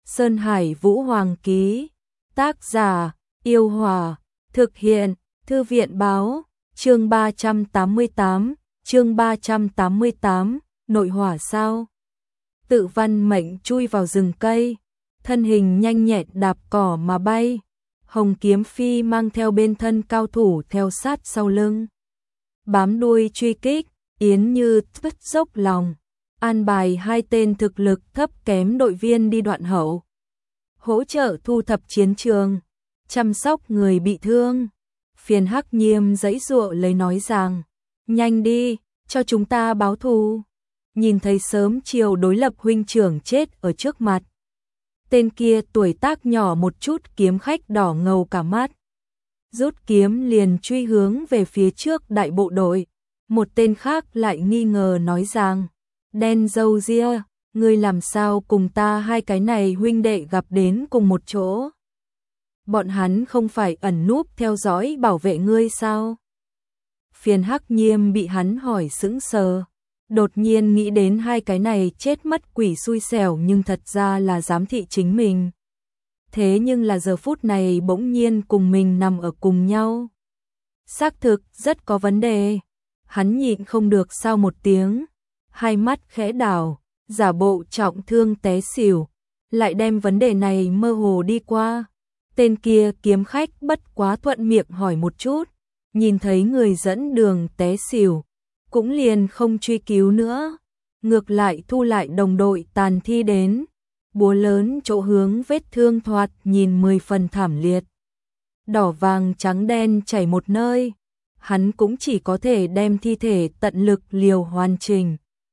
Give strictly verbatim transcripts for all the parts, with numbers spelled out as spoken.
Sơn Hải Vũ Hoàng ký. Tác giả: Yêu Hòa. Thực hiện: Thư viện báo. Chương ba trăm tám mươi tám, chương ba trăm tám mươi tám, nội hỏa sao? Tự Văn Mệnh chui vào rừng cây, thân hình nhanh nhẹn đạp cỏ mà bay. Hồng Kiếm Phi mang theo bên thân cao thủ theo sát sau lưng, bám đuôi truy kích. Yến Như vất dốc lòng, an bài hai tên thực lực thấp kém đội viên đi đoạn hậu, hỗ trợ thu thập chiến trường, chăm sóc người bị thương. Phiền Hắc Nhiêm giãy giụa lấy nói rằng, nhanh đi, cho chúng ta báo thù. Nhìn thấy sớm chiều đối lập huynh trưởng chết ở trước mặt, tên kia tuổi tác nhỏ một chút kiếm khách đỏ ngầu cả mắt, rút kiếm liền truy hướng về phía trước đại bộ đội. Một tên khác lại nghi ngờ nói rằng, đen râu ria, ngươi làm sao cùng ta hai cái này huynh đệ gặp đến cùng một chỗ? Bọn hắn không phải ẩn núp theo dõi bảo vệ ngươi sao? Phiền Hắc Nhiêm bị hắn hỏi sững sờ, đột nhiên nghĩ đến hai cái này chết mất quỷ xui xẻo nhưng thật ra là giám thị chính mình. Thế nhưng là giờ phút này bỗng nhiên cùng mình nằm ở cùng nhau. Xác thực rất có vấn đề. Hắn nhịn không được sau một tiếng, hai mắt khẽ đảo, giả bộ trọng thương té xỉu, lại đem vấn đề này mơ hồ đi qua. Tên kia kiếm khách bất quá thuận miệng hỏi một chút, nhìn thấy người dẫn đường té xỉu, cũng liền không truy cứu nữa, ngược lại thu lại đồng đội tàn thi đến, búa lớn chỗ hướng vết thương thoạt nhìn mười phần thảm liệt. Đỏ vàng trắng đen chảy một nơi, hắn cũng chỉ có thể đem thi thể tận lực liều hoàn chỉnh,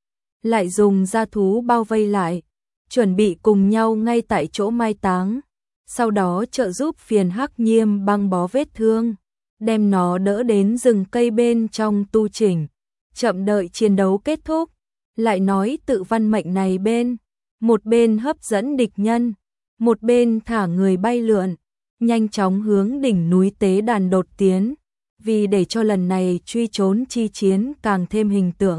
lại dùng gia thú bao vây lại, chuẩn bị cùng nhau ngay tại chỗ mai táng, sau đó trợ giúp Phiền Hắc Nhiêm băng bó vết thương, đem nó đỡ đến rừng cây bên trong tu chỉnh, chậm đợi chiến đấu kết thúc, lại nói Tự Văn Mệnh này bên, một bên hấp dẫn địch nhân, một bên thả người bay lượn, nhanh chóng hướng đỉnh núi tế đàn đột tiến. Vì để cho lần này truy trốn chi chiến càng thêm hình tượng,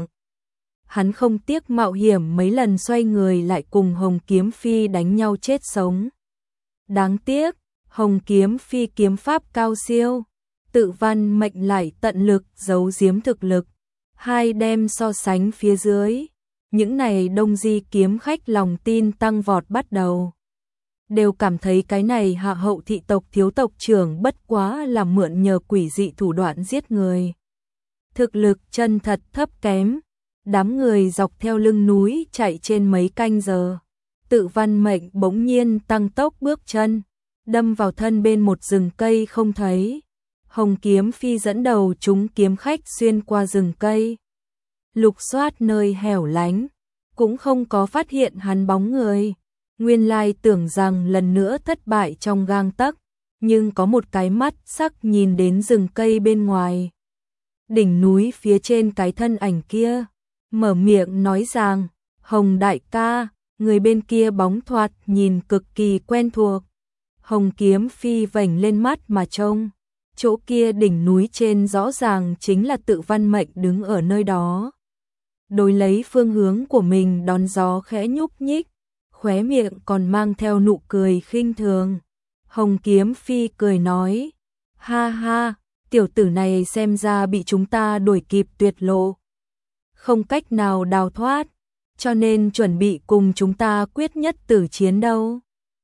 hắn không tiếc mạo hiểm mấy lần xoay người lại cùng Hồng Kiếm Phi đánh nhau chết sống. Đáng tiếc, Hồng Kiếm Phi kiếm pháp cao siêu, Tự Văn Mệnh lại tận lực giấu giếm thực lực, hai đem so sánh phía dưới, những này đông di kiếm khách lòng tin tăng vọt bắt đầu. Đều cảm thấy cái này hạ hậu thị tộc thiếu tộc trưởng bất quá là mượn nhờ quỷ dị thủ đoạn giết người. Thực lực chân thật thấp kém, đám người dọc theo lưng núi chạy trên mấy canh giờ. Tự Văn Mệnh bỗng nhiên tăng tốc bước chân, đâm vào thân bên một rừng cây không thấy. Hồng Kiếm Phi dẫn đầu chúng kiếm khách xuyên qua rừng cây, lục soát nơi hẻo lánh, cũng không có phát hiện hắn bóng người. Nguyên lai tưởng rằng lần nữa thất bại trong gang tấc, nhưng có một cái mắt sắc nhìn đến rừng cây bên ngoài. Đỉnh núi phía trên cái thân ảnh kia, mở miệng nói rằng, Hồng đại ca, người bên kia bóng thoạt nhìn cực kỳ quen thuộc. Hồng Kiếm Phi vểnh lên mắt mà trông, chỗ kia đỉnh núi trên rõ ràng chính là Tự Văn Mệnh đứng ở nơi đó. Đối lấy phương hướng của mình đón gió khẽ nhúc nhích, khóe miệng còn mang theo nụ cười khinh thường. Hồng Kiếm Phi cười nói, ha ha, tiểu tử này xem ra bị chúng ta đuổi kịp tuyệt lộ, không cách nào đào thoát, cho nên chuẩn bị cùng chúng ta quyết nhất tử chiến đâu.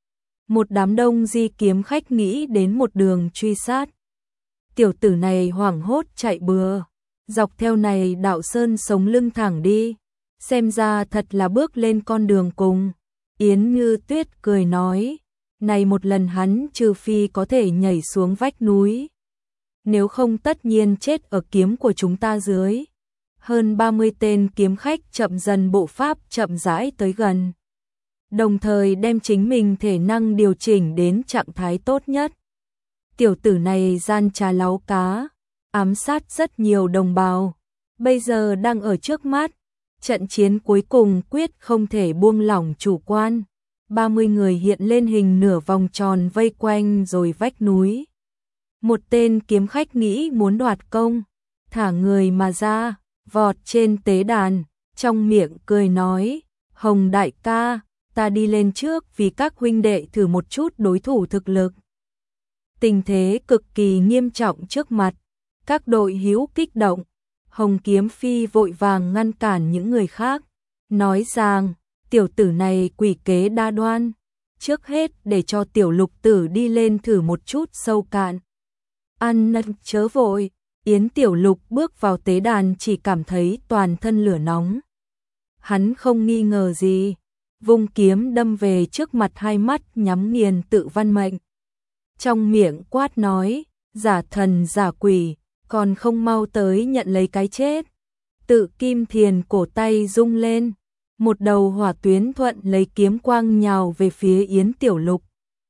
Một đám đông di kiếm khách nghĩ đến một đường truy sát. Tiểu tử này hoảng hốt chạy bừa, dọc theo này đạo sơn sống lưng thẳng đi, xem ra thật là bước lên con đường cùng. Yến Như Tuyết cười nói, này một lần hắn trừ phi có thể nhảy xuống vách núi, nếu không tất nhiên chết ở kiếm của chúng ta dưới. Hơn ba mươi tên kiếm khách chậm dần bộ pháp chậm rãi tới gần, đồng thời đem chính mình thể năng điều chỉnh đến trạng thái tốt nhất. Tiểu tử này gian trá láu cá, ám sát rất nhiều đồng bào, bây giờ đang ở trước mắt. Trận chiến cuối cùng quyết không thể buông lỏng chủ quan. ba mươi người hiện lên hình nửa vòng tròn vây quanh rồi vách núi. Một tên kiếm khách nghĩ muốn đoạt công, thả người mà ra, vọt trên tế đàn, trong miệng cười nói, Hồng đại ca, ta đi lên trước vì các huynh đệ thử một chút đối thủ thực lực. Tình thế cực kỳ nghiêm trọng trước mặt, các đội hữu kích động, Hồng Kiếm Phi vội vàng ngăn cản những người khác, nói rằng, tiểu tử này quỷ kế đa đoan, trước hết để cho tiểu lục tử đi lên thử một chút sâu cạn. Ăn năn chớ vội, Yến Tiểu Lục bước vào tế đàn chỉ cảm thấy toàn thân lửa nóng. Hắn không nghi ngờ gì, vung kiếm đâm về trước mặt, hai mắt nhắm nghiền Tự Văn Mệnh. Trong miệng quát nói, giả thần giả quỷ, còn không mau tới nhận lấy cái chết. Tự Kim Thiền cổ tay rung lên, một đầu hỏa tuyến thuận lấy kiếm quang nhào về phía Yến Tiểu Lục.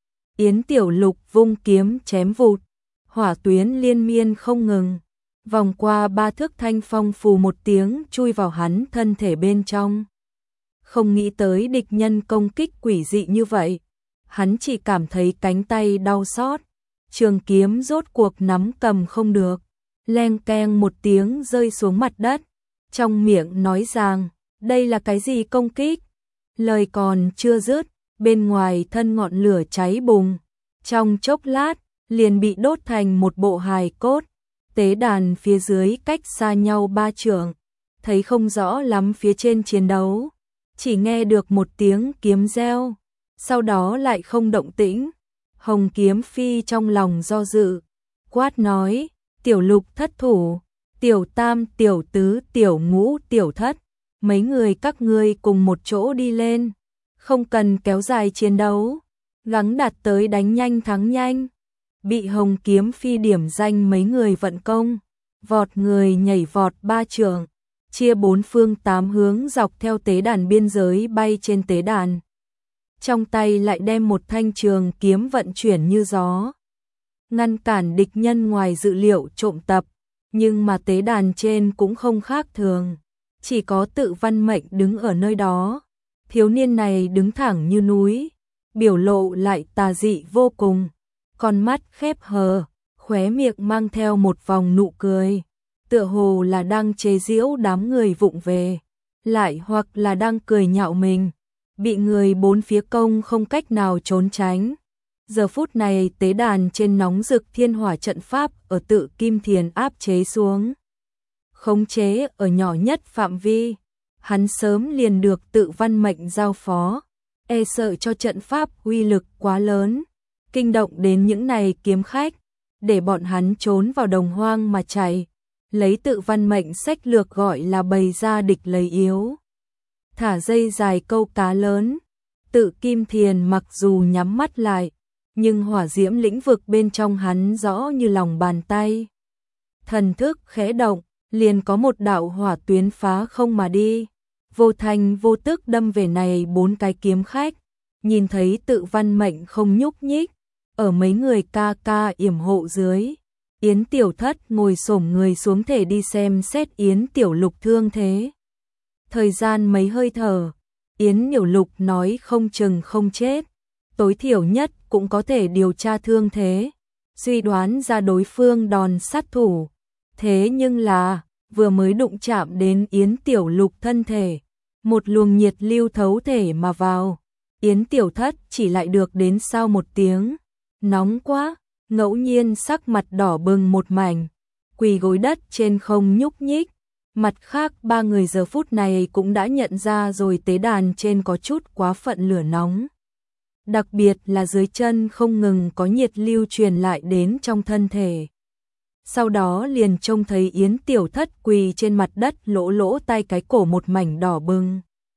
Yến Tiểu Lục vung kiếm chém vụt, hỏa tuyến liên miên không ngừng, vòng qua ba thước thanh phong phù một tiếng chui vào hắn thân thể bên trong. Không nghĩ tới địch nhân công kích quỷ dị như vậy, hắn chỉ cảm thấy cánh tay đau xót, trường kiếm rốt cuộc nắm cầm không được, leng keng một tiếng rơi xuống mặt đất, trong miệng nói rằng, đây là cái gì công kích? Lời còn chưa dứt, bên ngoài thân ngọn lửa cháy bùng, trong chốc lát, liền bị đốt thành một bộ hài cốt. Tế đàn phía dưới cách xa nhau ba trượng, thấy không rõ lắm phía trên chiến đấu, chỉ nghe được một tiếng kiếm reo, sau đó lại không động tĩnh. Hồng Kiếm Phi trong lòng do dự, quát nói, Tiểu Lục thất thủ, Tiểu Tam, Tiểu Tứ, Tiểu Ngũ, Tiểu Thất, mấy người các ngươi cùng một chỗ đi lên, không cần kéo dài chiến đấu, gắng đạt tới đánh nhanh thắng nhanh. Bị Hồng Kiếm Phi điểm danh mấy người vận công, vọt người nhảy vọt ba trượng, chia bốn phương tám hướng dọc theo tế đàn biên giới bay trên tế đàn. Trong tay lại đem một thanh trường kiếm vận chuyển như gió, ngăn cản địch nhân ngoài dự liệu trộm tập, nhưng mà tế đàn trên cũng không khác thường, chỉ có Tự Văn Mệnh đứng ở nơi đó. Thiếu niên này đứng thẳng như núi, biểu lộ lại tà dị vô cùng. Con mắt khép hờ, khóe miệng mang theo một vòng nụ cười, tựa hồ là đang chế giễu đám người vụng về, lại hoặc là đang cười nhạo mình, bị người bốn phía công không cách nào trốn tránh. Giờ phút này tế đàn trên nóng rực thiên hỏa trận pháp ở Tự Kim Thiền áp chế xuống, khống chế ở nhỏ nhất phạm vi, hắn sớm liền được Tự Văn Mệnh giao phó, e sợ cho trận pháp uy lực quá lớn, kinh động đến những này kiếm khách, để bọn hắn trốn vào đồng hoang mà chạy, lấy Tự Văn Mệnh sách lược gọi là bày ra địch lấy yếu, thả dây dài câu cá lớn. Tự Kim Thiền mặc dù nhắm mắt lại, nhưng hỏa diễm lĩnh vực bên trong hắn rõ như lòng bàn tay. Thần thức khẽ động, liền có một đạo hỏa tuyến phá không mà đi, vô thành vô tức đâm về này bốn cái kiếm khách. Nhìn thấy Tự Văn Mệnh không nhúc nhích, ở mấy người ca ca yểm hộ dưới, Yến Tiểu Thất ngồi xổm người xuống thể đi xem xét Yến Tiểu Lục thương thế. Thời gian mấy hơi thở, Yến Tiểu Lục nói không chừng không chết, tối thiểu nhất cũng có thể điều tra thương thế, suy đoán ra đối phương đòn sát thủ. Thế nhưng là, vừa mới đụng chạm đến Yến Tiểu Lục thân thể, một luồng nhiệt lưu thấu thể mà vào, Yến Tiểu Thất chỉ lại được đến sau một tiếng, nóng quá, ngẫu nhiên sắc mặt đỏ bừng một mảnh, quỳ gối đất trên không nhúc nhích. Mặt khác ba người giờ phút này cũng đã nhận ra rồi, tế đàn trên có chút quá phận lửa nóng, đặc biệt là dưới chân không ngừng có nhiệt lưu truyền lại đến trong thân thể. Sau đó liền trông thấy Yến Tiểu Thất quỳ trên mặt đất, lỗ lỗ tay cái cổ một mảnh đỏ bừng.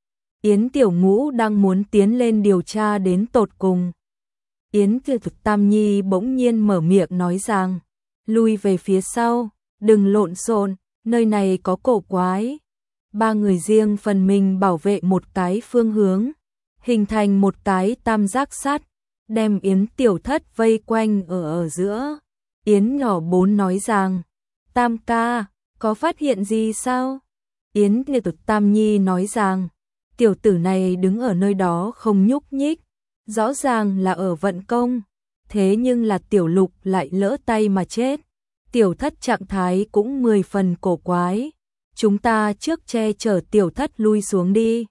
Yến Tiểu Ngũ đang muốn tiến lên điều tra đến tột cùng. Yến Tiểu Tam Nhi bỗng nhiên mở miệng nói rằng, lui về phía sau, đừng lộn xộn, nơi này có cổ quái. Ba người riêng phần mình bảo vệ một cái phương hướng, hình thành một cái tam giác sắt, đem Yến Tiểu Thất vây quanh ở ở giữa. Yến nhỏ bốn nói rằng, Tam ca, có phát hiện gì sao? Yến Tiểu Tam Nhi nói rằng, tiểu tử này đứng ở nơi đó không nhúc nhích, rõ ràng là ở vận công, thế nhưng là Tiểu Lục lại lỡ tay mà chết. Tiểu Thất trạng thái cũng mười phần cổ quái, chúng ta trước che chở Tiểu Thất lui xuống đi.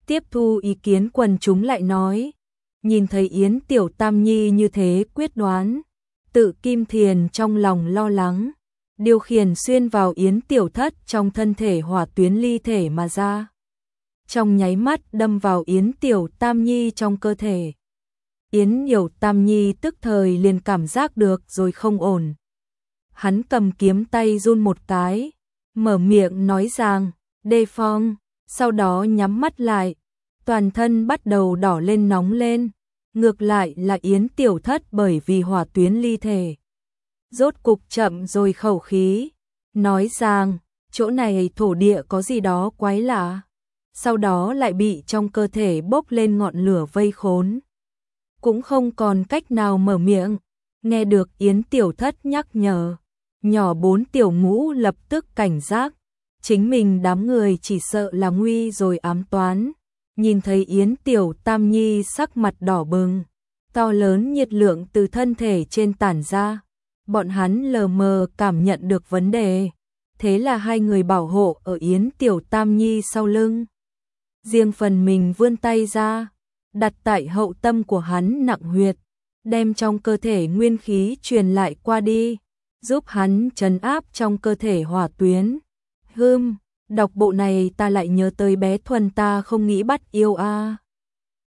Tiếp thu ý kiến quần chúng lại nói, nhìn thấy Yến Tiểu Tam Nhi như thế quyết đoán, Tự Kim Thiền trong lòng lo lắng, điều khiển xuyên vào Yến Tiểu Thất trong thân thể hỏa tuyến ly thể mà ra. Trong nháy mắt đâm vào Yến Tiểu Tam Nhi trong cơ thể. Yến Tiểu Tam Nhi tức thời liền cảm giác được rồi không ổn. Hắn cầm kiếm tay run một cái, mở miệng nói rằng, đề phòng, sau đó nhắm mắt lại, toàn thân bắt đầu đỏ lên nóng lên. Ngược lại là Yến Tiểu Thất bởi vì hỏa tuyến ly thể. Rốt cục chậm rồi khẩu khí, nói rằng, chỗ này thổ địa có gì đó quái lạ. Sau đó lại bị trong cơ thể bốc lên ngọn lửa vây khốn. Cũng không còn cách nào mở miệng, nghe được Yến Tiểu Thất nhắc nhở. Nhỏ bốn tiểu ngũ lập tức cảnh giác, chính mình đám người chỉ sợ là nguy rồi ám toán. Nhìn thấy Yến Tiểu Tam Nhi sắc mặt đỏ bừng, to lớn nhiệt lượng từ thân thể trên tản ra, bọn hắn lờ mờ cảm nhận được vấn đề, thế là hai người bảo hộ ở Yến Tiểu Tam Nhi sau lưng. Riêng phần mình vươn tay ra, đặt tại hậu tâm của hắn nặng huyệt, đem trong cơ thể nguyên khí truyền lại qua đi, giúp hắn trấn áp trong cơ thể hỏa tuyến. Hừm, đọc bộ này ta lại nhớ tới bé Thuần ta không nghĩ bắt yêu a. À.